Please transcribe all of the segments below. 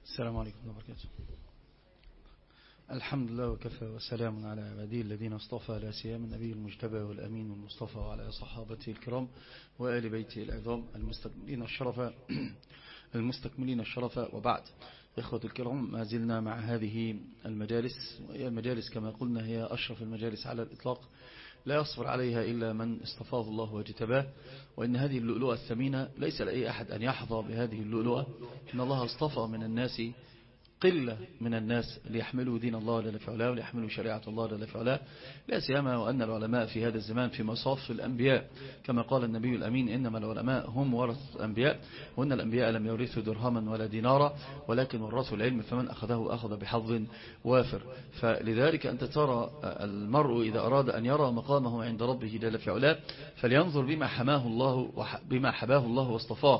السلام عليكم ورحمة الله وبركاته. الحمد لله وكفى وسلام على عباده الذين اصطفى، لا سيما النبي المجتبى والأمين المصطفى وعلى صحابته الكرام وآل بيته العظام المستكملين الشرف وبعد. إخوة الكرام، ما زلنا مع هذه المجالس، وهي المجالس كما قلنا هي أشرف المجالس على الإطلاق، لا يصبر عليها إلا من اصطفاه الله واجتباه. وإن هذه اللؤلؤة الثمينة ليس لأي أحد أن يحظى بهذه اللؤلؤة. إن الله اصطفى من الناس قلة من الناس ليحملوا دين الله جل في علاه وليحملوا شريعة الله جل في علاه، لا سيما وأن العلماء في هذا الزمان في مصاف الأنبياء، كما قال النبي الأمين: إنما العلماء هم ورث الأنبياء، وأن الأنبياء لم يورثوا درهما ولا دينارا ولكن ورثوا العلم، فمن أخذه أخذ بحظ وافر. فلذلك أنت ترى المرء إذا أراد أن يرى مقامه عند ربه جل في علاه فلينظر بما حباه الله واصطفاه.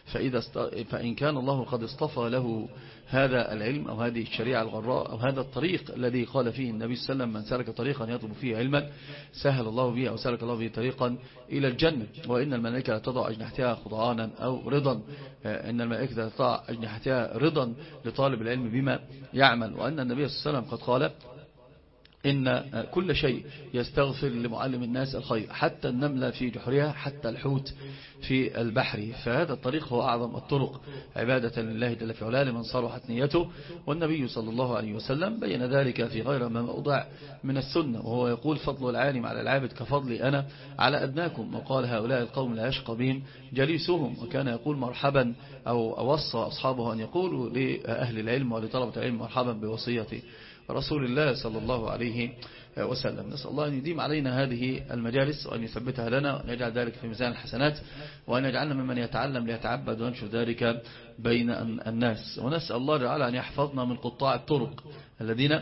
فإن كان الله قد اصطفى له هذا العلم أو هذه الشريعة الغراء أو هذا الطريق الذي قال فيه النبي صلى الله عليه وسلم: من سلك طريقا يطلب فيه علما سهل الله به أو سلك الله به طريقا إلى الجنة. وإن الملائكة تضع أجنحتها خضعانا أو رضا، إن الملائكة تضع أجنحتها رضا لطالب العلم بما يعمل. وأن النبي صلى الله عليه وسلم قد قال: إن كل شيء يستغفر لمعلم الناس الخير، حتى النملة في جحرها، حتى الحوت في البحر. فهذا الطريق هو أعظم الطرق عبادة لله جل في علاه لمن صلحت نيته. والنبي صلى الله عليه وسلم بين ذلك في غير ما موضع من السنة، وهو يقول: فضل العالم على العابد كفضلي أنا على أدناكم. وقال: هؤلاء القوم لا يشقى بهم جليسهم. وكان يقول مرحبا أو وصى أصحابه أن يقولوا لأهل العلم ولطلبة العلم: مرحبا بوصيتي رسول الله صلى الله عليه وسلم. نسأل الله أن يديم علينا هذه المجالس وأن يثبتها لنا وأن يجعل ذلك في ميزان الحسنات، وأن يجعلنا ممن يتعلم ليتعبد وينشر ذلك بين الناس. ونسأل الله تعالى أن يحفظنا من قطاع الطرق الذين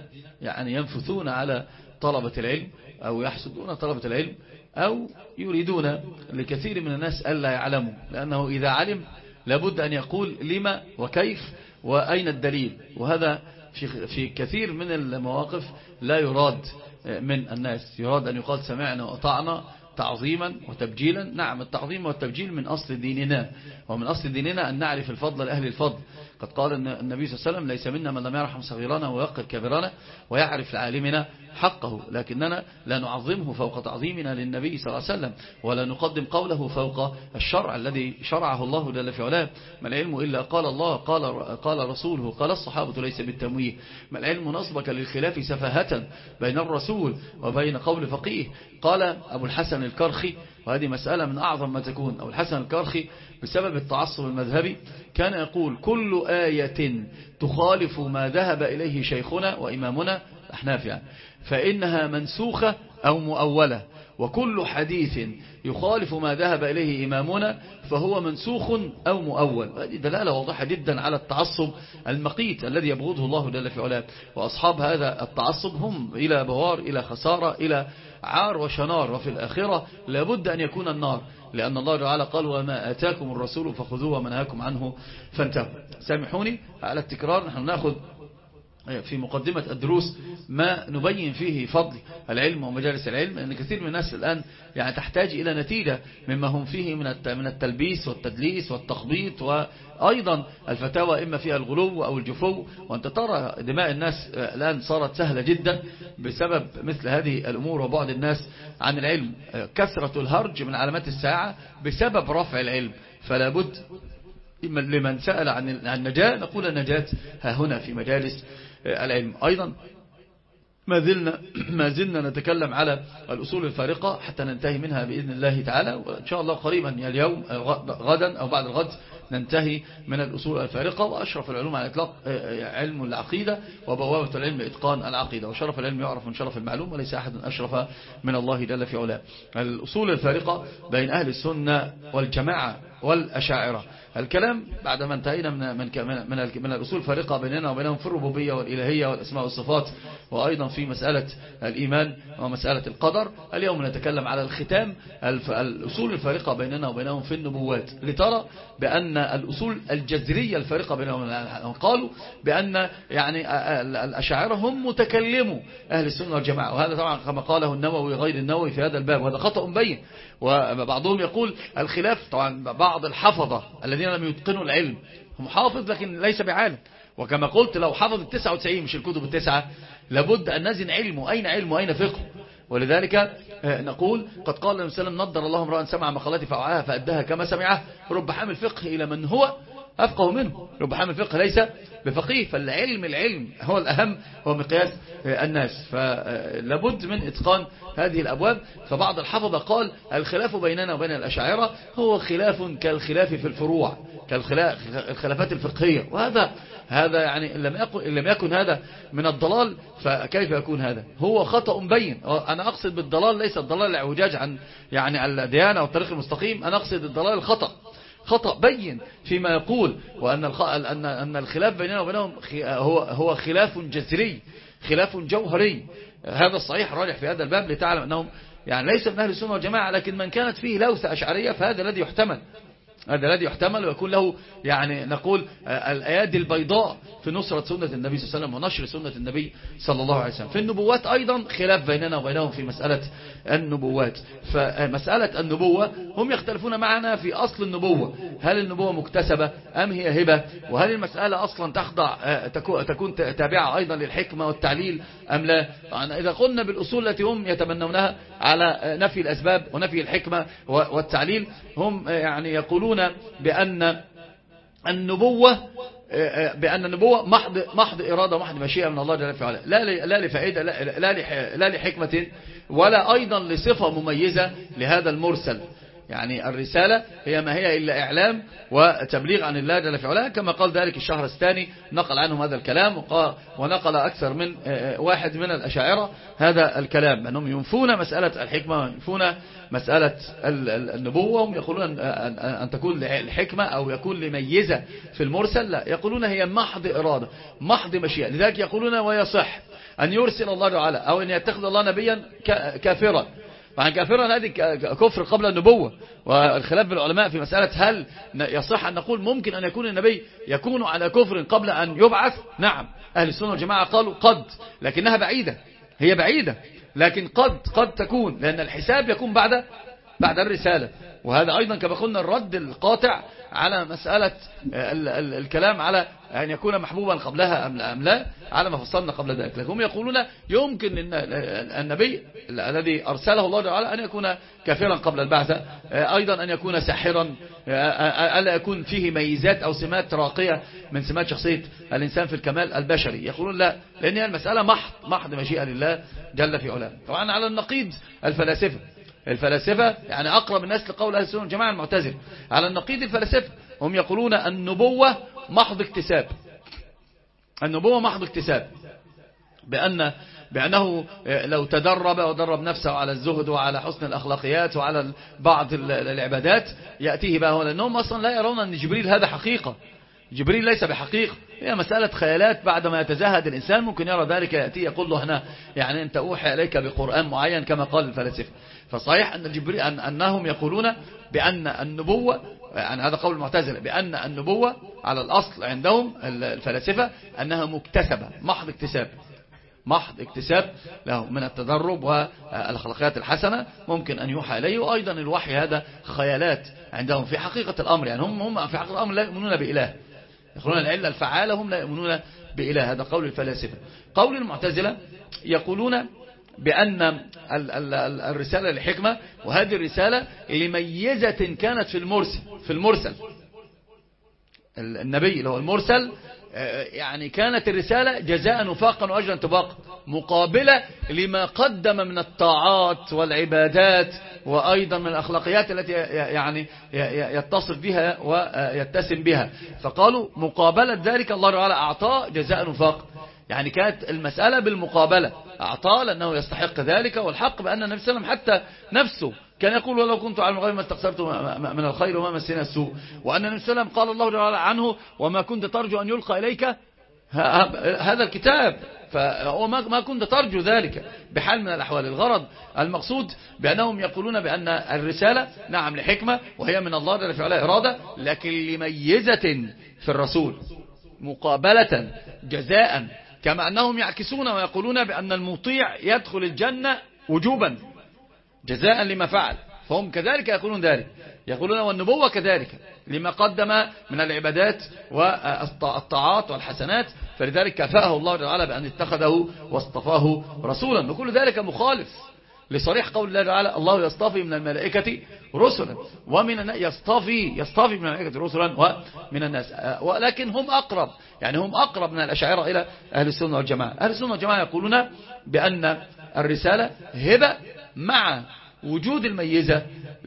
ينفثون على طلبة العلم أو يحسدون طلبة العلم أو يريدون لكثير من الناس ألا يعلموا، لأنه إذا علم لابد أن يقول لما وكيف وأين الدليل. وهذا في كثير من المواقف لا يراد من الناس، يراد أن يقال سمعنا وأطعنا تعظيما وتبجيلا. نعم، التعظيم والتبجيل من أصل ديننا، ومن أصل ديننا أن نعرف الفضل لأهل الفضل. قد قال النبي صلى الله عليه وسلم: ليس منا من لم يرحم صغيرنا ويوقر كبيرنا ويعرف لعالمنا حقه. لكننا لا نعظمه فوق تعظيمنا للنبي صلى الله عليه وسلم، ولا نقدم قوله فوق الشرع الذي شرعه الله جل في علاه. ما العلم إلا قال الله قال رسوله قال الصحابة، ليس بالتمويه. ما العلم نصبك للخلاف سفاهة بين الرسول وبين قول فقيه. قال أبو الحسن الكرخي، وهذه مسألة من أعظم ما تكون، أبو الحسن الكرخي بسبب التعصب المذهبي كان يقول: كل آية تخالف ما ذهب إليه شيخنا وإمامنا الأحناف فإنها منسوخة أو مؤولة، وكل حديث يخالف ما ذهب إليه إمامنا فهو منسوخ أو مؤول. هذه دلالة واضحة جدا على التعصب المقيت الذي يبغضه الله جل في علاه. وأصحاب هذا التعصب هم إلى بوار، إلى خسارة، إلى عار وشنار، وفي الآخرة لابد أن يكون النار، لأن الله تعالى قال: وما آتاكم الرسول فخذوه وما نهاكم عنه فانتهوا. سامحوني على التكرار، نحن نأخذ في مقدمة الدروس ما نبين فيه فضل العلم ومجالس العلم، لأن كثير من الناس الآن تحتاج إلى نتيجة مما هم فيه من التلبيس والتدليس والتخبيط، وأيضا الفتاوى إما فيها الغلو أو الجفو. وأنت ترى دماء الناس الآن صارت سهلة جدا بسبب مثل هذه الأمور وبعد الناس عن العلم. كثرة الهرج من علامات الساعة بسبب رفع العلم. فلا بد لمن سأل عن النجاة نقول: النجاة ها هنا في مجالس العلم. أيضا ما زلنا نتكلم على الأصول الفارقة حتى ننتهي منها بإذن الله تعالى، وإن شاء الله قريبا اليوم غدا أو بعد الغد ننتهي من الأصول الفارقة. وأشرف العلوم على الإطلاق علم العقيدة، وبوابة العلم إتقان العقيدة. وشرف العلم يعرف من شرف المعلوم، وليس أحد أشرف من الله جل في علاه. الأصول الفارقة بين أهل السنة والجماعة والأشاعرة. الكلام بعد ما انتهينا من الأصول الفارقة بيننا وبينهم في الربوبية والإلهية والأسماء والصفات، وأيضا في مسألة الإيمان ومسألة القدر. اليوم نتكلم على الختام، الأصول الفارقة بيننا وبينهم في النبوات، لترى بأن الأصول الجذرية الفارقة بينهم قالوا بأن الأشاعرة هم متكلموا أهل السنة والجماعة. وهذا طبعا كما قاله النووي غير النووي في هذا الباب، وهذا خطأ بين. وبعضهم يقول الخلاف، طبعا بعض الحفظة الذين لم يتقنوا العلم، هم حافظ لكن ليس بعالم، وكما قلت لو حفظ 99 مش الكتب التسعة لابد أن نزن علمه، أين علمه أين فقه. ولذلك نقول قد قال النبي صلى الله عليه وسلم نضر الله امرأ سمع مقالتي فوعاها فأداها كما سمعها، رب حامل فقه إلى من هو أفقه منه، رب حامل فقه ليس بفقيه. العلم هو الأهم، هو مقياس الناس، فلابد من إتقان هذه الأبواب. فبعض الحفظة قال الخلاف بيننا وبين الأشاعرة هو خلاف كالخلاف في الفروع، كالخلافات الفقهية، وهذا يعني إن لم يكن هذا من الضلال فكيف يكون هذا؟ هو خطأ بين. أنا أقصد بالضلال ليس الضلال الاعوجاج عن يعني الديانة والطريق المستقيم، أنا أقصد الضلال خطأ بين فيما يقول، وأن الخلاف بيننا وبينهم هو خلاف جذري، خلاف جوهري. هذا الصحيح راجح في هذا الباب لتعلم أنهم يعني ليس من أهل السنة والجماعة، لكن من كانت فيه لوثة أشعرية فهذا الذي يحتمل، ويكون له يعني نقول الأيادي البيضاء في نصرة سنة النبي صلى الله عليه وسلم ونشر سنة النبي صلى الله عليه وسلم. في النبوات أيضا خلاف بيننا وبينهم في مسألة النبوات. فمسألة النبوة هم يختلفون معنا في أصل النبوة، هل النبوة مكتسبة أم هي هبة، وهل المسألة أصلا تكون تابعة أيضا للحكمة والتعليل أم لا. إذا قلنا بالأصول التي هم يتبنونها على نفي الأسباب ونفي الحكمة والتعليل، هم يعني يقولون بأن النبوة محض إرادة محض مشيئة من الله جل وعلا، لا لفائدة لا لحكمة ولا أيضا لصفة مميزة لهذا المرسل. يعني الرسالة هي ما هي إلا إعلام وتبليغ عن الله جل وعلا، كما قال ذلك الشهرستاني، نقل عنهم هذا الكلام، ونقل أكثر من واحد من الأشاعرة هذا الكلام، أنهم ينفون مسألة الحكمة وينفون مسألة النبوة. هم يقولون أن تكون الحكمة أو يكون لميزة في المرسل، لا، يقولون هي محض إرادة محض مشيئة. لذلك يقولون ويصح أن يرسل الله تعالى أو أن يتخذ الله نبيا كافرا. طبعا كافرا هذه كفر قبل النبوة، والخلاف بالعلماء في مسألة هل يصح أن نقول ممكن أن يكون النبي يكون على كفر قبل أن يبعث. نعم، أهل السنة والجماعة قالوا قد، لكنها بعيدة، هي بعيدة، لكن قد تكون، لأن الحساب يكون بعد الرسالة. وهذا أيضا كما قلنا الرد القاطع على مسألة الكلام على أن يكون محبوبا قبلها أم لا، على ما فصلنا قبل ذلك. لكن هم يقولون يمكن أن النبي الذي أرسله الله تعالى أن يكون كافرا قبل البعثة، أيضا أن يكون ساحرا، ألا يكون فيه ميزات أو سمات راقية من سمات شخصية الإنسان في الكمال البشري. يقولون لا، لأن هي المسألة محض مشيئة لله جل في علاه. طبعا على النقيض الفلاسفة يعني أقرب الناس لقول أهل السنة والجماعة المعتزلة. على النقيض الفلاسفة هم يقولون النبوة محض اكتساب، النبوة محض اكتساب، بأنه لو تدرب ودرب نفسه على الزهد وعلى حسن الأخلاقيات وعلى بعض العبادات يأتيه بقى هو، لأنهم أصلا لا يرون أن جبريل هذا حقيقة. جبريل ليس بحقيقة، هي مسألة خيالات. بعدما يتزهد الإنسان ممكن يرى ذلك، يأتي يقول له هنا يعني أنت أوحي إليك بقرآن معين كما قال الفلاسفة. فصحيح أن جبريل أنهم يقولون بأن النبوة، يعني هذا قول المعتزلة، بأن النبوة على الأصل عندهم الفلاسفة أنها مكتسبة، محض اكتساب له من التدرب والأخلاقيات الحسنة، ممكن أن يوحى إليه. وأيضا الوحي هذا خيالات عندهم في حقيقة الأمر، يعني هم في حقيقة الأمر لا يؤمنون بإله، يقولون العلة الفعالة، هم لا يؤمنون بإله. هذا قول الفلاسفة. قول المعتزلة يقولون بأن الرسالة لحكمة، وهذه الرسالة لميزة كانت في المرسل النبي اللي هو المرسل، يعني كانت الرسالة جزاء وفاقا وأجرا طباقا، مقابلة لما قدم من الطاعات والعبادات وأيضا من الأخلاقيات التي يعني يتصف بها ويتسم بها. فقالوا مقابلة ذلك الله تعالى أعطاه جزاء وفاقا، يعني كانت المسألة بالمقابلة، أعطاه لأنه يستحق ذلك. والحق بأن النبي صلى الله عليه وسلم حتى نفسه كان يقول ولو كنت على الغيب ما استكثرت من الخير وما مسني السوء. وأن النبي صلى الله عليه وسلم قال الله تعالى عنه وما كنت ترجو أن يلقى إليك هذا الكتاب، فهو ما كنت ترجو ذلك بحال من الأحوال. الغرض المقصود بأنهم يقولون بأن الرسالة نعم لحكمة وهي من الله جل وعلا إرادة، لكن لميزة في الرسول مقابلة جزاء، كما أنهم يعكسون ويقولون بأن المطيع يدخل الجنة وجوبا جزاء لما فعل. فهم كذلك يقولون ذلك، يقولون والنبوة كذلك لما قدم من العبادات والطاعات والحسنات، فلذلك كافأه الله تعالى بأن اتخذه واصطفاه رسولا. وكل ذلك مخالف لصريح قول الله تعالى الله يصطفي من الملائكة رسلا ومن الناس، يصطفي من الملائكة رسلا ومن الناس. ولكن هم أقرب، يعني هم أقرب من الأشاعرة إلى أهل السنة والجماعة. أهل السنة والجماعة يقولون بأن الرسالة هبة مع وجود الميزة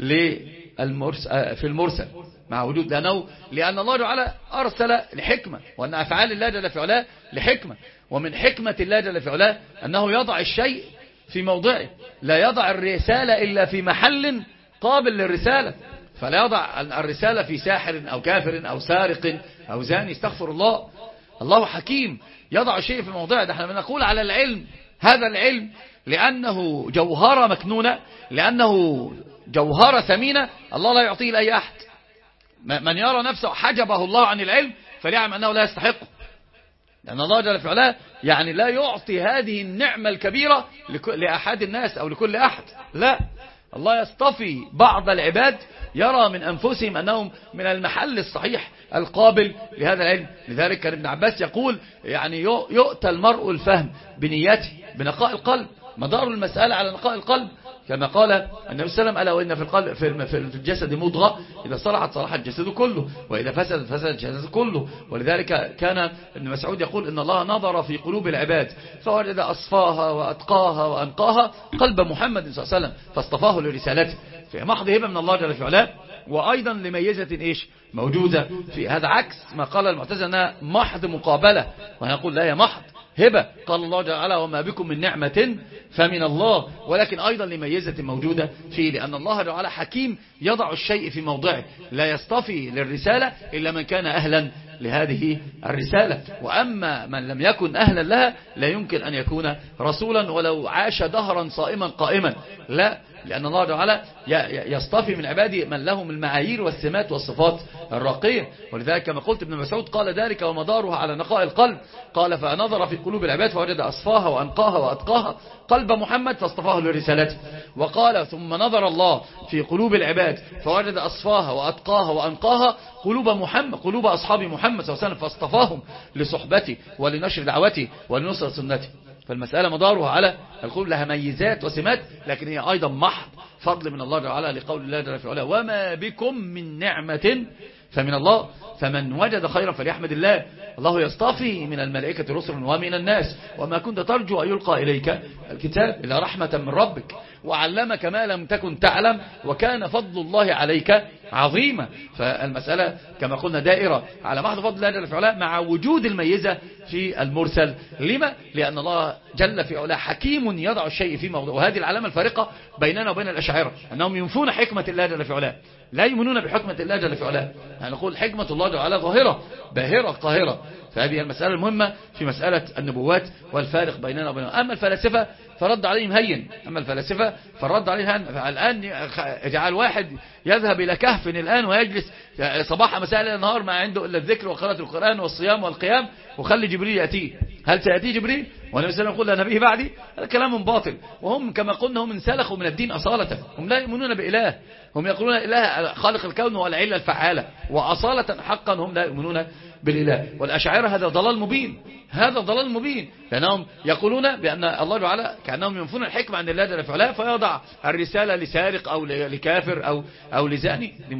في المرسل، مع وجود لأن الله تعالى أرسل لحكمة، وأن أفعال الله جل في علاه لحكمة، ومن حكمة الله جل في علاه أنه يضع الشيء في موضعه، لا يضع الرسالة إلا في محل قابل للرسالة، فلا يضع الرسالة في ساحر أو كافر أو سارق أو زاني، استغفر الله. الله حكيم يضع الشيء في موضعه. ده احنا بنقول على العلم، هذا العلم لأنه جوهرة مكنونة، لأنه جوهرة ثمينة، الله لا يعطيه لأي أحد. من يرى نفسه حجبه الله عن العلم فليعلم أنه لا يستحقه، لأن الله جل في علاه يعني لا يعطي هذه النعمة الكبيرة لأحد الناس أو لكل أحد، لا، الله يصطفي بعض العباد يرى من أنفسهم أنهم من المحل الصحيح القابل لهذا العلم. لذلك كان ابن عباس يقول يعني يؤتى المرء الفهم بنيته بنقاء القلب، مدار المسألة على نقاء القلب، كما قال النبي صلى الله عليه وسلم ألا وإن في القلب في الجسد مضغة إذا صلحت صلح الجسد كله وإذا فسد فسد الجسد كله. ولذلك كان ابن مسعود يقول إن الله نظر في قلوب العباد فوجد أصفاها وأتقاها وأنقاها قلب محمد صلى الله عليه وسلم فاصطفاه لرسالته، في محض هبة من الله جل في علاه، وأيضا لميزة إيش موجودة في هذا، عكس ما قال المعتزلة أنها محض مقابلة، ونقول لا، هي محض هبة. قال الله تعالى وما بكم من نعمة فمن الله، ولكن أيضا لميزة موجودة فيه، لأن الله تعالى حكيم يضع الشيء في موضعه، لا يصطفي للرسالة إلا من كان أهلا لهذه الرسالة، وأما من لم يكن أهلا لها لا يمكن أن يكون رسولا ولو عاش دهرا صائما قائما، لا، لأن الله تعالى يصطفي من عباده من لهم المعايير والسمات والصفات الراقية. ولذلك كما قلت ابن مسعود قال ذلك ومدارها على نقاء القلب، قال فنظر في قلوب العباد فوجد أصفاها وأنقاها وأتقاها قلب محمد فاصطفاه لرسالته. وقال ثم نظر الله في قلوب العباد فوجد أصفاها وأتقاها وأنقاها قلوب محمد، قلوب أصحاب محمد صلى الله عليه وسلم فاصطفاهم لصحبته ولنشر دعوته ولنصر سنته. فالمسألة مدارها على القلوب، لها ميزات وسمات، لكن هي أيضا محض فضل من الله تعالى، لقول الله جل في علاه وما بكم من نعمة فمن الله فمن وجد خيرا فليحمد الله. الله يصطفي من الملائكة رسلا ومن الناس، وما كنت ترجو أن يلقى إليك الكتاب إلا رحمة من ربك وعلمك ما لم تكن تعلم وكان فضل الله عليك عظيما. فالمسألة كما قلنا دائرة على محض فضل الله جل في علاه مع وجود الميزة في المرسل. لما؟ لأن الله جل في علاه حكيم يضع الشيء في موضوع، وهذه العلامة الفارقة بيننا وبين الأشاعرة، أنهم ينفون حكمة الله جل في علاه، لا يؤمنون بحكمة الله جل في علاه، يعني نقول حكمة الله جل وعلا ظاهرة باهرة قاهرة. فهذه المسألة المهمة في مسألة النبوات والفارق بيننا وبينهم. أما الفلاسفة فرد عليهم هين، أما الفلاسفة فرد عليهم هين. الآن يجعل واحد يذهب إلى كهف الآن ويجلس صباح مساء إلى النهار ما عنده إلا الذكر وقراءة القرآن والصيام والقيام وخلي جبريل يأتيه. هل سيأتي جبريل؟ والنبي صلى الله عليه وسلم يقول لا نبي بعدي؟ هذا كلام باطل. وهم كما قلنا هم انسلخوا من الدين أصالة، هم لا يؤمنون بإله، هم يقولون إله خالق الكون والعلة الفعالة، وأصالة حقا هم لا يؤمنون بالإله. والأشاعرة هذا ضلال مبين، هذا ضلال مبين، لأنهم يقولون بأن الله تعالى كأنهم ينفون الحكمة عن الله جل وعلا فيضع الرسالة لسارق أو لكافر أو لزاني. دي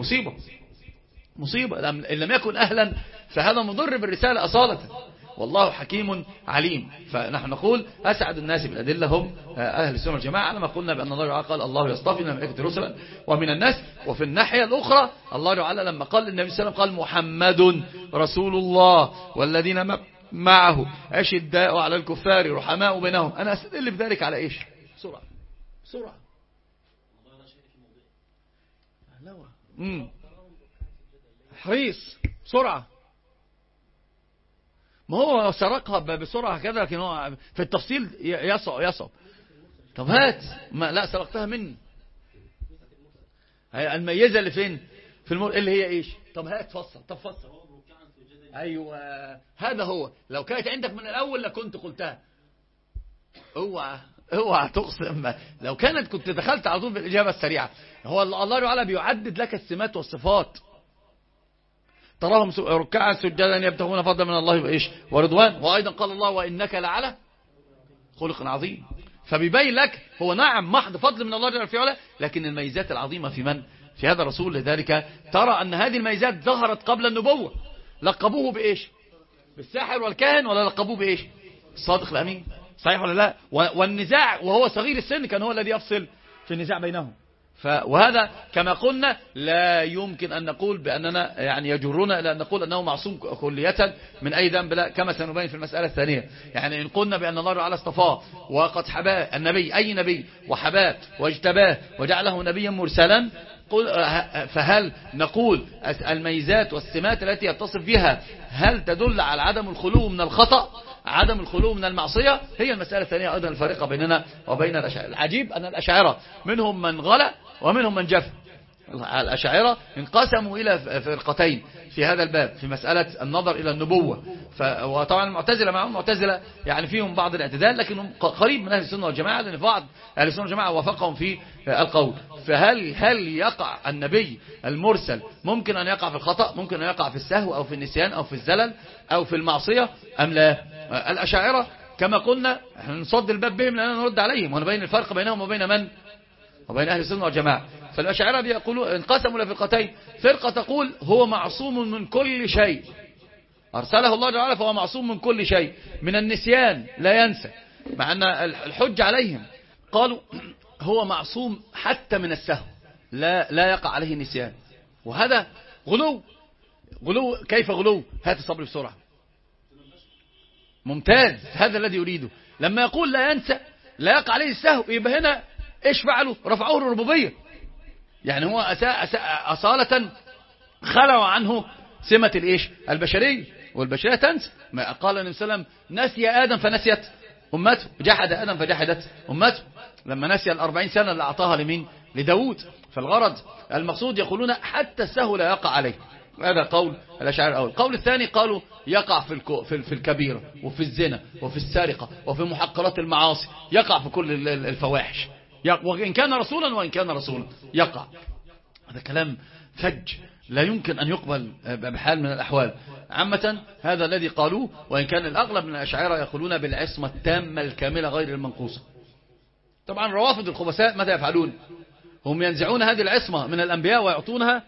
مصيبة إن لم يكن أهلا، فهذا مضر بالرسالة أصالة، والله حكيم عليم. فنحن نقول أسعد الناس بالأدلة هم أهل السنة والجماعة، لما قلنا بأن الله تعالى قال الله يصطفي من الملائكة رسلا ومن الناس. وفي الناحية الأخرى الله تعالى لما قال النبي صلى الله عليه وسلم قال محمد رسول الله والذين معه أشداء على الكفار رحماء بينهم. أنا أستدل بذلك على إيش؟ بسرعة حريص بسرعة. ما هو سرقها بسرعة كذا، لكن هو في التفصيل يصعب. طب هات، ما لا سرقتها مني. الميزة اللي فين في اللي هي ايش؟ طب هات فصل. طب فصل. ايوه هذا هو. لو كانت عندك من الاول لكنت قلتها. اوعى اوعى تقسم، لو كنت دخلت على طول بالإجابة السريعة. هو الله تعالى بيعدد لك السمات والصفات، تراهم ركعا سجدا يبتغون فضلا من الله وإيش ورضوان. وأيضا قال الله وإنك لعلى خلق عظيم. فبيبين لك هو نعم محض فضل من الله جل في علاه، لكن الميزات العظيمة في من؟ في هذا الرسول. لذلك ترى أن هذه الميزات ظهرت قبل النبوة. لقبوه بإيش؟ بالساحر والكاهن، ولا لقبوه بإيش؟ الصادق الأمين. صحيح ولا لا؟ والنزاع وهو صغير السن كان هو الذي يفصل في النزاع بينهم. وهذا كما قلنا لا يمكن أن نقول بأننا يعني يجرنا إلى أن نقول أنه معصوم كلية من أي ذنب، لا، كما سنبين في المسألة الثانية. يعني إن قلنا بأن الله تعالى اصطفاه وقد حباه النبي، أي نبي، وحباه واجتباه وجعله نبيا مرسلا، فهل نقول الميزات والسمات التي يتصف بها هل تدل على عدم الخلو من الخطأ، عدم الخلو من المعصية؟ هي المسألة الثانية أيضا الفارقة بيننا وبين الأشاعرة. العجيب أن الأشاعرة منهم من غلا ومنهم من جف. الأشاعرة انقسموا إلى فرقتين في هذا الباب في مسألة النظر إلى النبوة. وطبعا المعتزلة معهم المعتزلة يعني فيهم بعض الاعتدال، لكنهم قريب من أهل السنة والجماعة، لأن بعض أهل السنة والجماعة وافقهم في القول. فهل يقع النبي المرسل ممكن أن يقع في الخطأ، ممكن أن يقع في السهو أو في النسيان أو في الزلل أو في المعصية أم لا؟ الأشاعرة كما قلنا احنا نصد الباب بهم لأننا نرد عليهم ونبين الفرق بينهم وبين من؟ وبين أهل السنة والجماعة. فالأشاعرة بيقولوا انقسموا إلى فرقتين. فرقة تقول هو معصوم من كل شيء، أرسله الله تعالى فهو معصوم من كل شيء، من النسيان لا ينسى، مع أن الحج عليهم قالوا هو معصوم حتى من السهو، لا يقع عليه النسيان. وهذا غلو. كيف غلو؟ هات الصبر بسرعة. ممتاز، هذا الذي يريده. لما يقول لا ينسى لا يقع عليه السهو، يبقى هنا ايش فعلوا؟ رفعوه الربوبية. يعني هو أصالة خلوا عنه سمة الايش؟ البشرية، والبشرية تنسى. ما قال النبي صلى الله عليه وسلم نسي آدم فنسيت أمته، جحد آدم فجحدت أمته، لما نسي 40 سنة اللي أعطاها لمين؟ لداود. فالغرض المقصود يقولون حتى السهو لا يقع عليه. هذا قول الأشاعرة الأول. القول الثاني قالوا يقع في الكبيرة وفي الزنا وفي السرقة وفي محقرات المعاصي، يقع في كل الفواحش، وإن كان رسولا يقع. هذا كلام فج لا يمكن أن يقبل بحال من الأحوال. عامة هذا الذي قالوه، وإن كان الأغلب من الأشاعرة يقولون بالعصمة التامة الكاملة غير المنقوصة. طبعا روافض الخبثاء ماذا يفعلون؟ هم ينزعون هذه العصمة من الأنبياء ويعطونها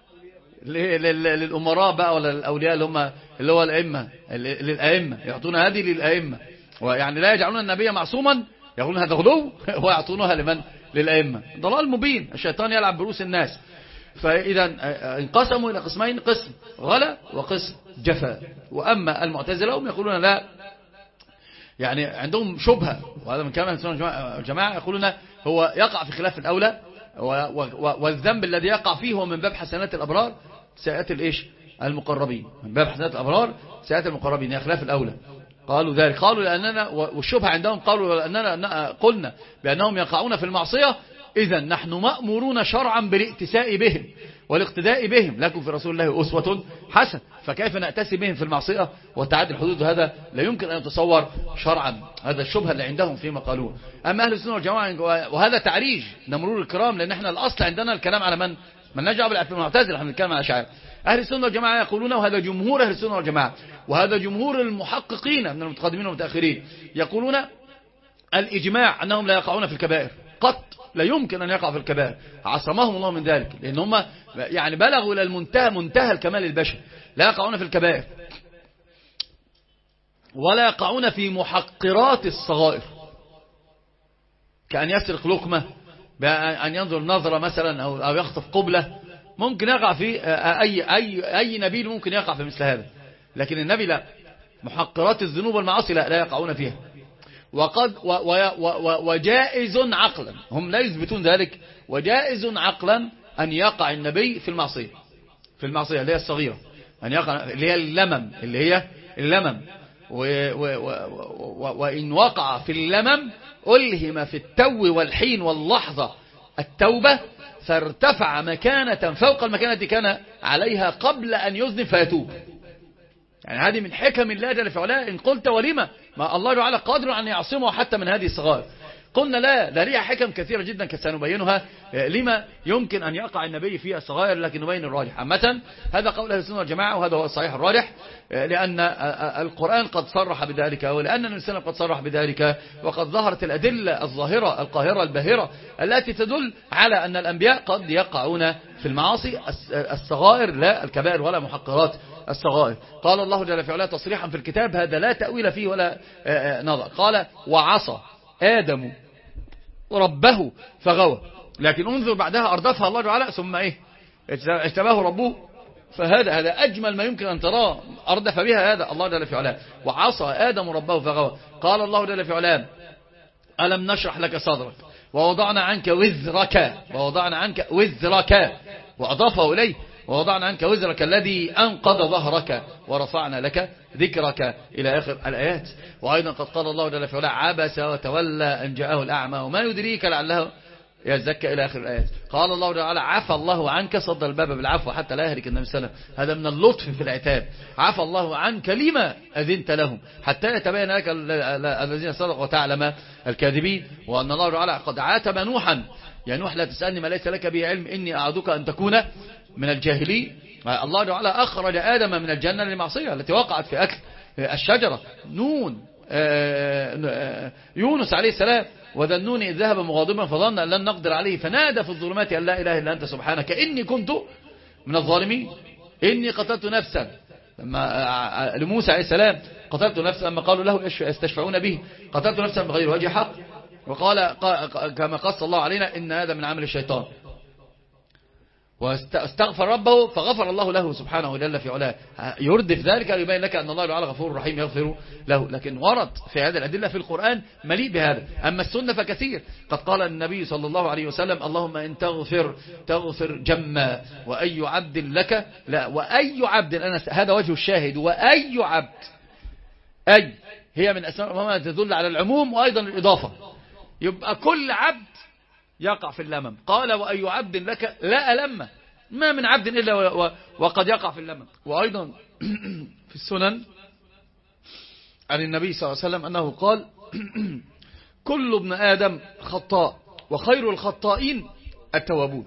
للأمراء بقى، ولا الأولياء اللي هو الأئمة، للأئمة، يعطون هذه للأئمة. ويعني لا يجعلون النبي معصوما، يقولون هذا غلو، ويعطونها لمن؟ للأئمة. ضلال مبين، الشيطان يلعب برؤوس الناس. فإذا انقسموا إلى قسمين، قسم غلا وقسم جفا. وأما المعتزلة هم يقولون لا، يعني عندهم شبهة، وهذا من كلام الجماعة، يقولون هو يقع في خلاف الأولى، والذنب الذي يقع فيه هو من باب حسنات الأبرار سيئات الإيش؟ المقربين. من باب حسنات الأبرار سيئات المقربين، هي خلاف الأولى. قالوا ذلك، قالوا لأننا، والشبهة عندهم قالوا لأننا قلنا بأنهم يقعون في المعصية، إذا نحن مأمورون شرعا بالائتساء بهم والاقتداء بهم، لكم في رسول الله أسوة حسنة، فكيف نأتسي بهم في المعصية وتعدي الحدود؟ هذا لا يمكن أن يتصور شرعا. هذا الشبهة اللي عندهم فيما قالوه. أما أهل السنة والجماعة، وهذا تعريج لمرور الكرام، لأن احنا الأصل عندنا الكلام على من نجعل بالمعتزلة، احنا نتكلم على الأشاعرة. أهل السنة والجماعة يقولون، وهذا جمهور أهل السنة والجماعة، وهذا جمهور المحققين من المتقدمين والمتأخرين، يقولون الإجماع أنهم لا يقعون في الكبائر قط، لا يمكن أن يقع في الكبائر، عصمهم الله من ذلك، لأن هم يعني بلغوا إلى المنتهى، منتهى الكمال البشري، لا يقعون في الكبائر ولا يقعون في محقرات الصغائر، كأن يسرق لقمة، بأن ينظر نظرة مثلا، أو يخطف قبلة. ممكن يقع في أي نبي ممكن يقع في مثل هذا، لكن النبي لا. محقرات الذنوب والمعاصي لا يقعون فيها. وجائز عقلا، هم لا يثبتون ذلك، وجائز عقلا أن يقع النبي في المعصية اللي هي الصغيرة، أن يقع اللي هي اللمم، وإن وقع في اللمم ألهم في التو والحين واللحظة التوبة، فارتفع مكانة فوق المكانة كان عليها قبل أن يذنب فيتوب. يعني هذه من حكم الله جل في علاه. إن قلت ولما، ما الله تعالى قادر أن يعصمه حتى من هذه الصغائر. قلنا لا، ده ليها حكم كثيرة جدا سنبينها لما يمكن أن يقع النبي فيها الصغائر، لكن نبين الراجح. عامة هذا قول أهل السنة والجماعة، وهذا هو الصحيح الراجح، لأن القرآن قد صرح بذلك، ولأن النبي صلى الله عليه وسلم قد صرح بذلك، وقد ظهرت الأدلة الظاهرة القاهرة الباهرة التي تدل على أن الأنبياء قد يقعون في المعاصي الصغائر لا الكبائر ولا محقرات الصغائر. قال الله جل في علاه تصريحا في الكتاب، هذا لا تأويل فيه ولا نظر، قال وعصى آدم ربه فغوى، لكن انظر بعدها أردفها الله تعالى ثم اجتباه ربه فهذا أجمل ما يمكن أن تراه، أردف بها هذا الله جل في علاه. وعصى آدم ربه فغوى، قال الله جل في علاه ألم نشرح لك صدرك ووضعنا عنك وزرك وأضافه إليه، ووضعنا عنك وزرك الذي أنقض ظهرك ورفعنا لك ذكرك إلى آخر الآيات. وأيضا قد قال الله جل في علاه عبس وتولى أن جاءه الأعمى وما يدريك لعله يزكى إلى آخر الآيات. قال الله تعالى عفى الله عنك، صد الباب بالعفو حتى لا يهلك النبي صلى الله عليه وسلم، هذا من اللطف في العتاب. عفى الله عنك لما أذنت لهم حتى يتبين لك الذين صدقوا وتعلم الكاذبين. وأن الله تعالى قد عاتب نوحا، يا نوح لا تسألني ما ليس لك به علم إني أعدك أن تكون من الجاهلين. الله تعالى أخرج آدم من الجنة للمعصية التي وقعت في أكل الشجرة. يونس عليه السلام وذنون إذ ذهب مغاضبا فظن أن لن نقدر عليه فنادى في الظلمات أن لا إله إلا أنت سبحانك إني كنت من الظالمين. إني قتلت نفسا لموسى عليه السلام، قتلت نفسا لما قالوا له يستشفعون به، قتلت نفسا بغير وجه حق، وقال كما قص الله علينا إن هذا من عمل الشيطان، واستغفر ربه فغفر الله له سبحانه جل في علاه. يردف ذلك ليبين لك أن الله تعالى غفور رحيم يغفر له. لكن ورد في هذه الأدلة في القرآن مليء بهذا. أما السنة فكثير، قد قال النبي صلى الله عليه وسلم اللهم إن تغفر جما وأي عبد لك، لا وأي عبد، هذا وجه الشاهد، وأي عبد، أي هي من أسماء ما تدل على العموم وأيضا الإضافة، يبقى كل عبد يقع في اللمم. قال وأي عبد لك لا ألم، ما من عبد إلا وقد يقع في اللمم. وأيضا في السنن عن النبي صلى الله عليه وسلم أنه قال كل ابن آدم خطاء وخير الخطائين التوابون.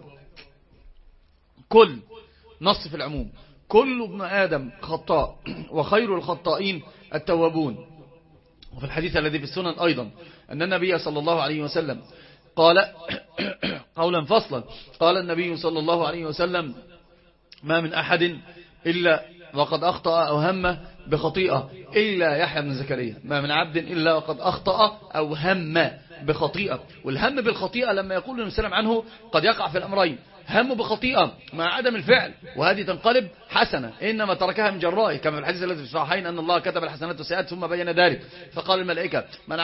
كل نص في العموم، كل ابن آدم خطاء وخير الخطائين التوابون. وفي الحديث الذي في السنن أيضا أن النبي صلى الله عليه وسلم قال قولا فصلا، قال النبي صلى الله عليه وسلم ما من أحد إلا وقد أخطأ أو هم بخطيئة إلا يحيى بن زكريا، ما من عبد إلا وقد أخطأ أو هم بخطيئة. والهم بالخطيئة لما يقول النبي صلى الله عليه وسلم عنه قد يقع في الأمرين، هم بخطيئة مع عدم الفعل وهذه تنقلب حسنة إنما تركها من جرائه، كما في الحديث الذي في الصحيحين أن الله كتب الحسنات والسيئات ثم بين ذلك فقال الملائكة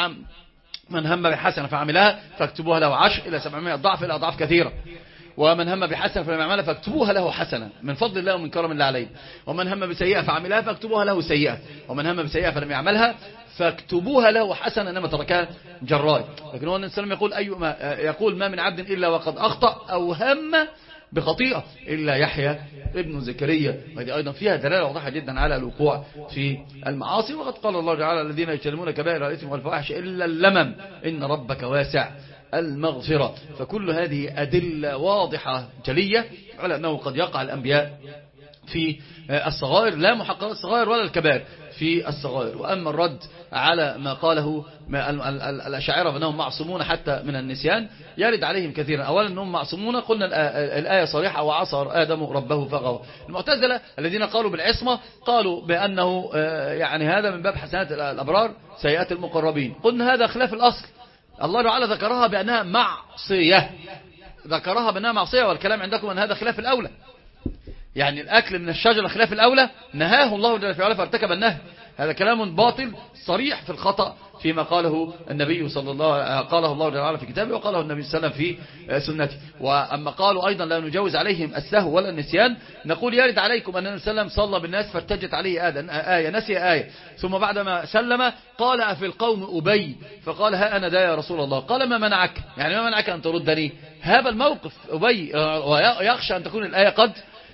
من هم بحسنة فعملها فاكتبوها له 10 إلى 700 ضعف إلى أضعاف كثيرة، ومن هم بحسنة فلم يعملها فاكتبوها له حسنة من فضل الله ومن كرم الله عليه، ومن هم بسيئة فعملها فاكتبوها له سيئة، ومن هم بسيئة فلم يعملها فاكتبوها له حسنة إنما تركها جراء. لكن هو النبي صلى الله عليه وسلم يقول ما من عبد إلا وقد أخطأ أو هم بخطيئة إلا يحيى ابن زكريا. وهذه أيضا فيها دلالة واضحة جدا على الوقوع في المعاصي. وقد قال الله تعالى الذين يجتنبون كبائر الإثم والفواحش إلا اللمم إن ربك واسع المغفرة. فكل هذه أدلة واضحة جلية على أنه قد يقع الأنبياء في الصغائر، لا محققات الصغائر ولا الكبائر في الصغائر. وأما الرد على ما قاله الأشاعرة بأنهم معصومون حتى من النسيان يرد عليهم كثيرا. أولا أنهم معصومون، قلنا الآية صريحة وعصى آدم ربه فغوى. المعتزلة الذين قالوا بالعصمة قالوا بأنه يعني هذا من باب حسنات الأبرار سيئات المقربين. قلنا هذا خلاف الأصل، الله تعالى ذكرها بأنها معصية، ذكرها بأنها معصية، والكلام عندكم أن هذا خلاف الأولى، يعني الأكل من الشجرة خلاف الأولى نهاه الله جل وعلا فارتكب النهي. هذا كلام باطل صريح في الخطأ فيما قاله النبي صلى الله قاله الله جل وعلا في كتابه وقاله النبي صلى الله عليه وسلم في سنته. وأما قالوا أيضا لا نجوز عليهم السهو ولا النسيان، نقول يرد عليكم أن النبي صلى الله عليه وسلم صلى بالناس فارتجت عليه آية نسي آية، ثم بعدما سلم قال أفي القوم أبي فقال ها أنا دا يا رسول الله، قال ما منعك، يعني ما منعك أن تردني. هذا الموقف أبي ويخشى أن تكون الآية قد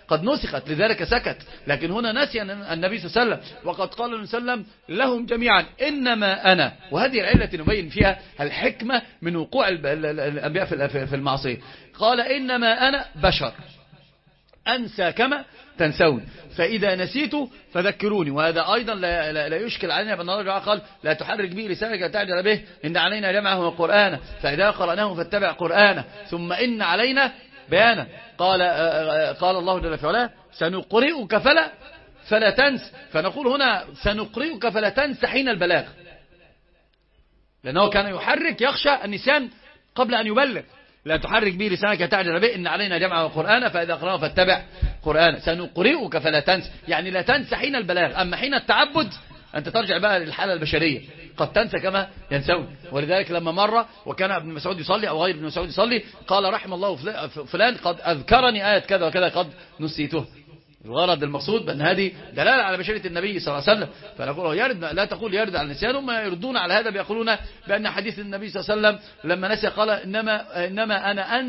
قد نسخت لذلك سكت. لكن هنا نسي النبي صلى الله عليه وسلم، وقد قال النبي صلى الله عليه وسلم لهم جميعا إنما أنا. وهذه العلة نبين فيها الحكمة من وقوع الأنبياء في المعصية. قال إنما أنا بشر أنسى كما تنسون، فإذا نسيت فذكروني. وهذا أيضا لا يشكل علينا بأن الله قال لا تحرك به لسانك تعجل به إن علينا جمعه وقرآنه فإذا قرأناه فاتبع قرآنه ثم إن علينا بيانه. قال الله جل وعلا سنقرئك فلا تنس. فنقول هنا سنقرئك فلا تنس حين البلاغ، لأنه كان يحرك يخشى النسيان قبل أن يبلغ. لا تحرك به لسانك تعجل به إن علينا جمعه وقرآنه فإذا قرأناه فاتبع قرآنه سنقرئك فلا تنس، يعني لا تنس حين البلاغ. أما حين التعبد أنت ترجع بقى للحالة البشرية، قد تنسى كما ينسون. ولذلك لما مر وكان ابن مسعود يصلي أو غير ابن مسعود يصلي قال رحم الله فلان قد أذكرني آية كذا وكذا قد نسيته. الغرض المقصود بأن هذه دلالة على بشرية النبي صلى الله عليه وسلم. فنقول يرد، لا تقول يرد على النسيان. هم يردون على هذا بيقولون بأن حديث النبي صلى الله عليه وسلم لما نسي قال إنما أنا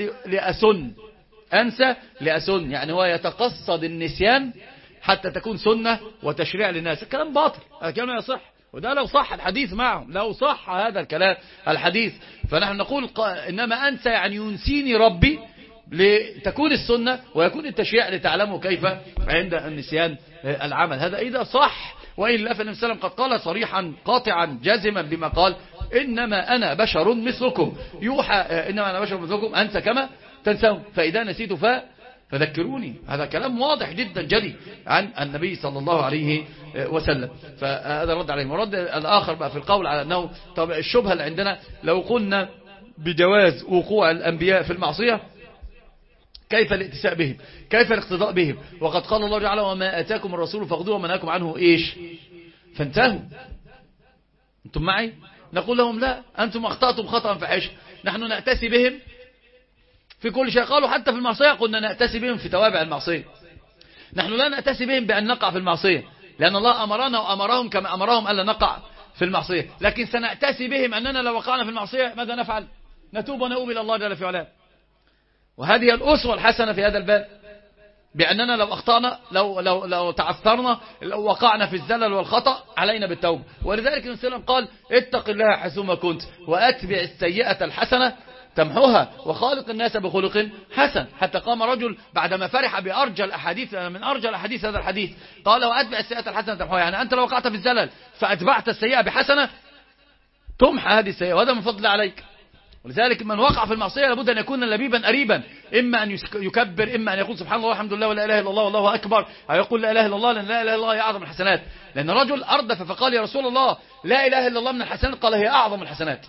أنسى لأسن، يعني هو يتقصد النسيان حتى تكون سنة وتشريع للناس. الكلام باطل، الكلام لا يصح. وده لو صح الحديث معهم، لو صح هذا الكلام الحديث. فنحن نقول إنما أنسى يعني ينسيني ربي لتكون السنة ويكون التشريع لتعلموا كيف عند النسيان العمل. هذا إذا صح، وإلا فالنبي صلى الله عليه وسلم قد قال صريحا قاطعا جازما بما قال إنما أنا بشر مثلكم يوحى إنما أنا بشر مثلكم أنسى كما تنسون فإذا نسيت فذكروني. هذا كلام واضح جدا جدي عن النبي صلى الله عليه وسلم. فهذا رد عليه. ورد الآخر بقى في القول على أنه طب الشبهة اللي عندنا لو قلنا بجواز وقوع الأنبياء في المعصية كيف الاتساء بهم، كيف الاقتضاء بهم، وقد قال الله تعالى وما آتاكم الرسول فخذوه وما نهاكم عنه فانتهوا. أنتم معي؟ نقول لهم لا، أنتم أخطأتم خطأ فحش، نحن نأتسي بهم في كل شيء. قالوا حتى في المعصية قلنا نأتسي بهم في توابع المعصية. نحن لا نأتسي بهم بأن نقع في المعصية، لأن الله أمرنا وأمرهم كما أمرهم ألا نقع في المعصية. لكن سنأتسي بهم أننا لو وقعنا في المعصية ماذا نفعل؟ نتوب ونؤوب إلى الله جل في علاه. وهذه الأسوة الحسنة في هذا الباب، بأننا لو أخطأنا لو تعثرنا لو وقعنا في الزلل والخطأ علينا بالتوبة. ولذلك النبي صلى الله عليه وسلم قال اتق الله حيثما كنت وأتبع السيئة الحسنة تمحوها وخالق الناس بخلق حسن. حتى قام رجل بعدما فرح بأرجى الأحاديث من أرجى الأحاديث هذا الحديث قال وأتبع السيئة الحسنة تمحوها، يعني أنت لو وقعت في الزلل فأتبعت السيئة بحسنة تمحى هذه السيئة، وهذا من فضل عليك. ولذلك من وقع في المعصية لابد أن يكون لبيبا قريبا، إما أن يكبر، إما أن يقول سبحان الله والحمد لله ولا إله إلا الله والله أكبر، أو يقول لا إله إلا الله، لأن لا إله إلا الله هي أعظم الحسنات. لأن رجل أردف فقال يا رسول الله لا إله إلا الله من الحسنات، قال هي أعظم الحسنات.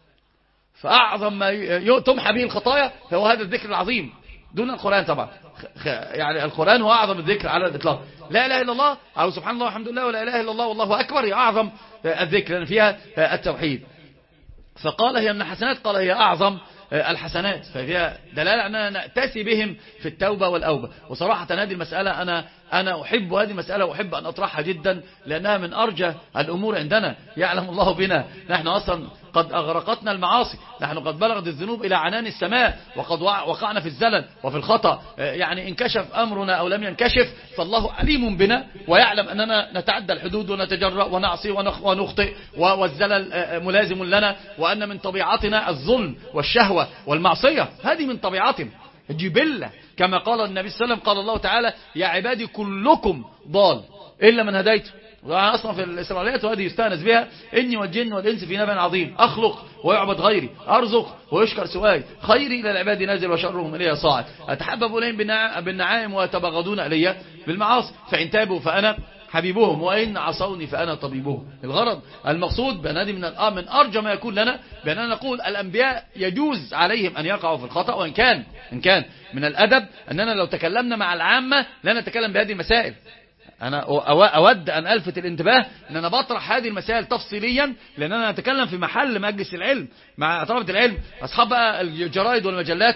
فأعظم ما تمحى به الخطايا هو هذا الذكر العظيم دون القرآن طبعا. يعني القرآن هو أعظم الذكر على الإطلاق. لا إله إلا الله أو سبحان الله والحمد لله ولا إله إلا الله والله أكبر هي أعظم الذكر لأن فيها التوحيد. فقال هي من الحسنات، قال هي أعظم الحسنات. فهي دلالة أننا نأتسي بهم في التوبة والأوبة. وصراحة هذه المسألة أنا أحب هذه المسألة وأحب أن أطرحها جدا، لأنها من أرجى الأمور عندنا. يعلم الله بنا، نحن أصلا قد أغرقتنا المعاصي، نحن قد بلغت الذنوب إلى عنان السماء، وقد وقعنا في الزلل وفي الخطأ. يعني إن كشف أمرنا أو لم ينكشف فالله عليم بنا ويعلم أننا نتعدى الحدود ونتجرأ ونعصي ونخطئ، والزلل ملازم لنا، وأن من طبيعتنا الظلم والشهوة والمعصية. هذه من طبيعتنا جبلة، كما قال النبي صلى الله عليه وسلم قال الله تعالى يا عبادي كلكم ضال إلا من هديته. أصلا في الإسرائيليات وهذه يستانس بها إني والجن والإنس في نبأ عظيم، أخلق ويعبد غيري، أرزق ويشكر سواي، خيري إلى العباد نازل وشرهم إلي صاعد، أتحبب إليهم بالنعائم ويتبغضون إلي بالمعاصي، فإن تابوا فأنا حبيبهم وإن عصوني فأنا طبيبهم. الغرض المقصود بأن هذه من أرجى ما يكون لنا بأننا نقول الأنبياء يجوز عليهم أن يقعوا في الخطأ، وإن كان من الأدب أننا لو تكلمنا مع العامة لا نتكلم بهذه المسائل. أنا أود أن ألفت الانتباه أن أنا بطرح هذه المسائل تفصيليا، لأن أنا أتكلم في محل مجلس العلم مع طلبة العلم. أصحاب الجرائد والمجلات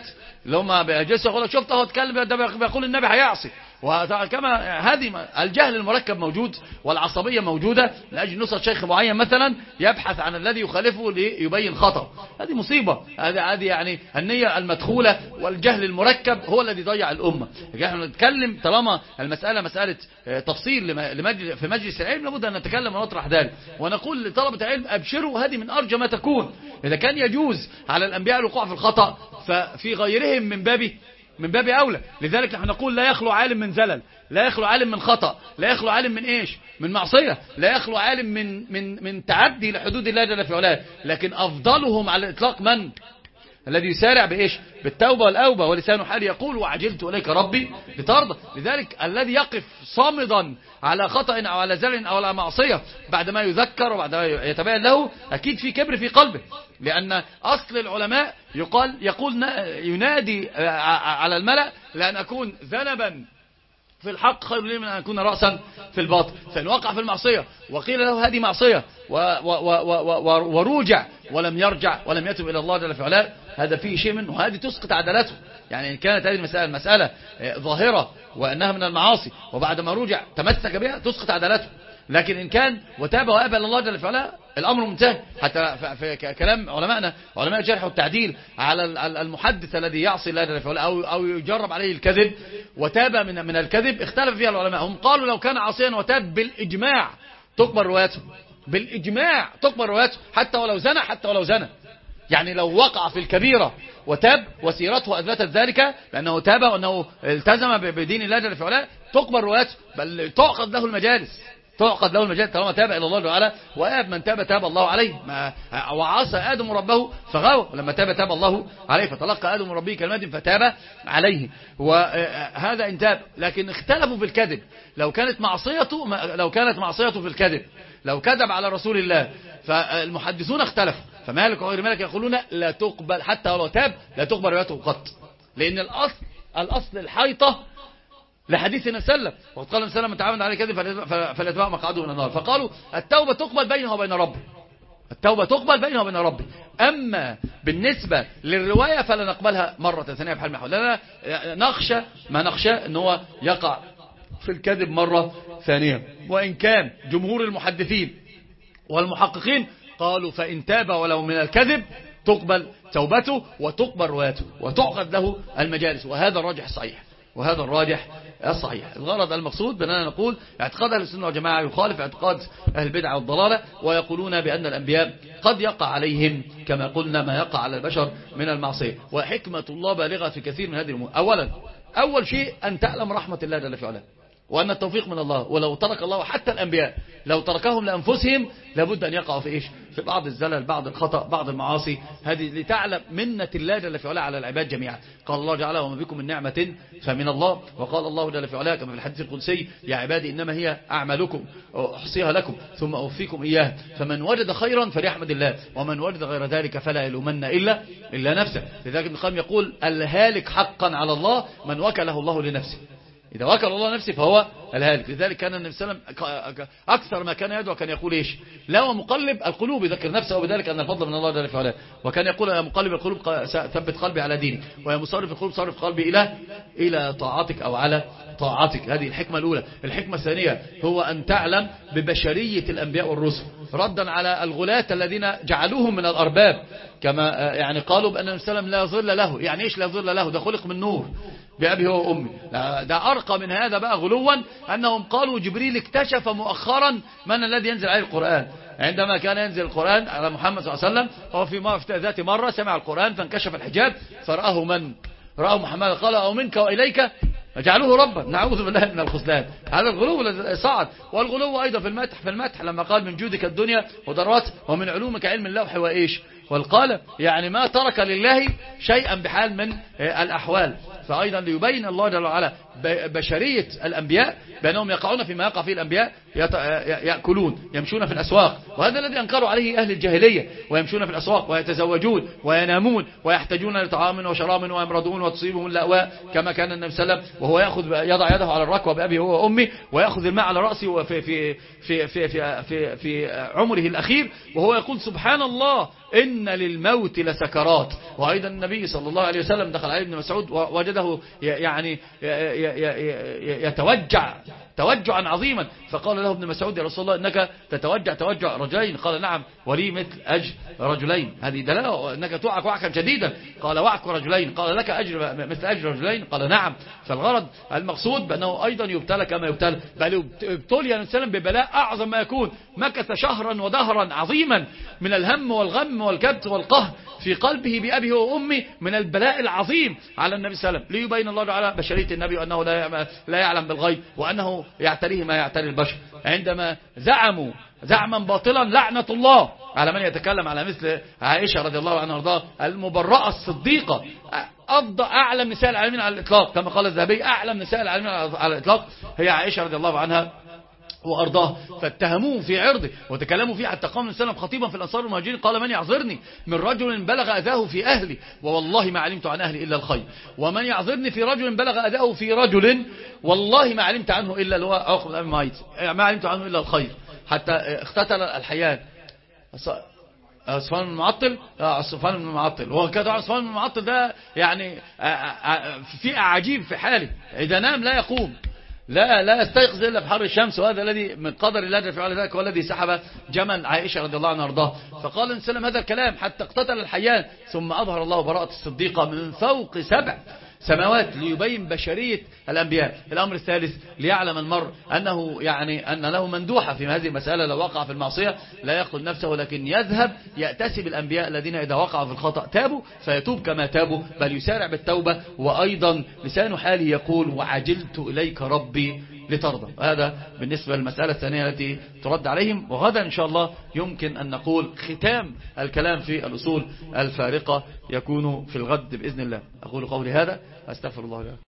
اللي هم بيجلسوا يقول لك شفت اهو اتكلم ده بيقول النبي هيعصي. وكما هذه الجهل المركب موجود والعصبية موجودة لأجل نصرة شيخ معين مثلا يبحث عن الذي يخالفه ليبين خطأ. هذه مصيبة. هذه يعني النية المدخولة والجهل المركب هو الذي ضيع الأمة. نحن نتكلم طالما المسألة مسألة تفصيل في مجلس العلم لابد أن نتكلم ونطرح ذلك ونقول لطلبة العلم أبشروا هذه من أرجى ما تكون. إذا كان يجوز على الأنبياء الوقوع في الخطأ ففي غيرهم من باب أولى. لذلك نحن نقول لا يخلو عالم من زلل، لا يخلو عالم من خطأ، لا يخلو عالم من إيش؟ من معصية، لا يخلو عالم من تعدي لحدود الله جل في علاه. لكن أفضلهم على الإطلاق من؟ الذي يسارع بإيش؟ بالتوبة والأوبة ولسان حالي يقول وعجلت إليك ربي لترضى. لذلك الذي يقف صامدا على خطأ أو على زلل أو على معصية بعدما يذكر وبعدما يتبين له أكيد في كبر في قلبه. لأن أصل العلماء يقول ينادي على الملأ لأن أكون ذنبا في الحق خير لي من أن أكون رأسا في الباطل. فإن وقع في المعصية وقيل له هذه معصية وروجع ولم يرجع ولم يتب إلى الله جل في علاه هذا فيه شيء منه، وهذه تسقط عدالته. يعني إن كانت هذه المسألة ظاهرة وأنها من المعاصي وبعد ما رجع تمسك بها تسقط عدالته. لكن إن كان وتاب وأبى الله جل في علاه الأمر منتهي. حتى في كلام علماءنا علماء الجرح والتعديل على المحدث الذي يعصي الله جل في علاه أو يجرب عليه الكذب وتاب من الكذب اختلف فيها العلماء. هم قالوا لو كان عاصيا وتاب بالإجماع تقبل روايته، بالإجماع تقبل روايته حتى ولو زنى. يعني لو وقع في الكبيرة وتاب وسيرته أثبتت ذلك لأنه تاب وأنه التزم بدين الله جل في علاه تقبل روايته، بل تعقد له المجالس طالما تاب إلى الله تعالى. وآب من تاب الله عليه. وعصى آدم ربه فغوى ولما تاب الله عليه فتلقى آدم ربه كلمات فتاب عليه. وهذا إن تاب. لكن اختلفوا في الكذب. لو كانت معصيته في الكذب لو كذب على رسول الله فالمحدثون اختلفوا. فمالك وغير مالك يقولون لا تقبل حتى ولو تاب لا تقبل روايته قط. لأن الأصل الحيطة لحديث النبي صلى الله عليه وسلم وقد قال النبي صلى الله عليه وسلم من تعاون عليه كذب فليتبع مقعده من النار. فقالوا التوبة تقبل بينه وبين ربه. أما بالنسبة للرواية فلا نقبلها مرة ثانية بحال محول. لا نخشى أن هو يقع في الكذب مرة ثانية. وإن كان جمهور المحدثين والمحققين قالوا فإن تاب ولو من الكذب تقبل توبته وتقبل روايته وتعقد له المجالس. وهذا الراجح الصحيح. الغرض المقصود بأننا نقول اعتقاد أهل السنة والجماعة يخالف اعتقاد أهل البدع والضلالة. ويقولون بأن الأنبياء قد يقع عليهم كما قلنا ما يقع على البشر من المعصية. وحكمة الله بالغة في كثير من هذه الأمور. أول شيء أن تعلم رحمة الله جل في علاه وأن التوفيق من الله. ولو ترك الله حتى الأنبياء لو تركهم لأنفسهم لابد أن يقعوا في إيش؟ في بعض الزلل، بعض الخطأ، بعض المعاصي. هذه لتعلم منة الله جل في علاه على العباد جميعا. قال الله جعله وما بكم من نعمة فمن الله. وقال الله جل في علاه كما في الحديث القدسي يا عبادي إنما هي أعمالكم أحصيها لكم ثم أوفيكم إياها فمن وجد خيرا فليحمد الله ومن وجد غير ذلك فلا يلومن إلا نفسه. لذلك ابن القيم يقول الهالك حقا على الله من وكله الله لنفسه. إذا وكل الله نفسه فهو الهالك. لذلك كان النبي صلى الله عليه وسلم أكثر ما كان يدعو كان يقول إيش؟ لا ومقلب القلوب يذكر نفسه وبذلك أن الفضل من الله جل في علاه. وكان يقول يا مقلب القلوب ثبت قلبي على دينك ويا مصرف القلوب صرف قلبي إلى طاعتك أو على طاعتك. هذه الحكمة الأولى. الحكمة الثانية هو أن تعلم ببشرية الأنبياء والرسل ردا على الغلاة الذين جعلوهم من الأرباب كما يعني قالوا بأن النبي صلى الله عليه وسلم لا ظل له. يعني إيش لا ظل له؟ ده خلق من نور بأبي هو وأمي. ده أرقى من هذا بقى غلوا أنهم قالوا جبريل اكتشف مؤخرا من الذي ينزل عليه القرآن. عندما كان ينزل القرآن على محمد صلى الله عليه وسلم هو في ذات مرة سمع القرآن فانكشف الحجاب فرآه رأى محمد قال أو منك وإليك جعلوه ربا. نعوذ بالله من الخذلان. هذا الغلو الذي صعد. والغلو أيضا في المدح لما قال من جودك الدنيا وضرات ومن علومك علم اللوح وإيش والقلم. يعني ما ترك لله شيئا بحال من الأحوال. فأيضا ليبين الله جل وعلا بشرية الأنبياء بأنهم يقعون فيما يقع فيه الأنبياء، يأكلون، يمشون في الأسواق، وهذا الذي أنكروا عليه أهل الجاهلية، ويمشون في الأسواق ويتزوجون وينامون ويحتاجون لطعام وشراب ويمرضون وتصيبهم اللأواء كما كان النبي صلى الله عليه وسلم وهو يضع يده على الركبة بأبي هو وأمي، ويأخذ الماء على رأسه في في في في في في, في عمره الأخير، وهو يقول سبحان الله إن للموت لسكرات. وأيضا النبي صلى الله عليه وسلم دخل عليه ابن مسعود ووجده يعني يتوجع توجعا عظيما، فقال له ابن مسعود يا رسول الله إنك تتوجع توجع رجلين؟ قال نعم، ولي مثل أجر رجلين. هذه دلالة أنك توعك وعكا شديدا. قال وعك رجلين، قال لك أجر مثل أجر رجلين؟ قال نعم. فالغرض المقصود بأنه أيضا يبتلى كما يبتلى، بل ابتلي الإنسان ببلاء أعظم ما يكون، مكث شهرا ودهرا عظيما من الهم والغم والكبت والقهر في قلبه بأبيه وأمه من البلاء العظيم على النبي صلى الله عليه وسلم، ليبين الله تعالى بشرية النبي وأنه لا يعلم بالغيب، وأنه يعتريه ما يعتري البشر. عندما زعموا زعما باطلا لعنة الله على من يتكلم على مثل عائشة رضي الله عنها وارضاها المبرأة الصديقة، أفضل أعلم نساء العالمين على الإطلاق كما قال الذهبي، أعلم نساء العالمين على الإطلاق هي عائشة رضي الله عنها وأرضاه. فاتهموه في عرضه وتكلموا فيه، حتى قام السلام خطيبا في الأنصار والمهاجرين قال من يعذرني من رجل بلغ أذاه في أهلي والله ما علمت عن أهلي إلا الخير، ومن يعذرني في رجل بلغ أذاه في رجل والله ما علمت عنه إلا اللي هو عقب بن أبي معيط، ما علمت عنه إلا الخير. حتى اختتل الحيان عصفان بن المعطل، عصفان بن المعطل، وهو كده عصفان بن المعطل ده يعني في عجيب في حاله، إذا نام لا يقوم، لا يستيقظ إلا في حر الشمس، وهذا الذي من قدر الله جل وعلا ذلك، والذي سحب جمل عائشة رضي الله عنها وارضاها. فقال النبي صلى الله عليه وسلم هذا الكلام حتى اقتتل الحيان، ثم أظهر الله براءة الصديقة من فوق 7 سماوات ليبين بشرية الأنبياء. الأمر الثالث ليعلم المرء أنه يعني أن له مندوحة في هذه المسألة، لو وقع في المعصية لا يقتل نفسه ولكن يذهب يأتسب الأنبياء الذين إذا وقعوا في الخطأ تابوا فيتوب كما تابوا، بل يسارع بالتوبة. وأيضا لسان حالي يقول وعجلت إليك ربي لترضى. هذا بالنسبة للمسألة الثانية التي ترد عليهم. وغدا إن شاء الله يمكن أن نقول ختام الكلام في الأصول الفارقة يكون في الغد بإذن الله. أقول قولي هذا أستغفر الله لكم.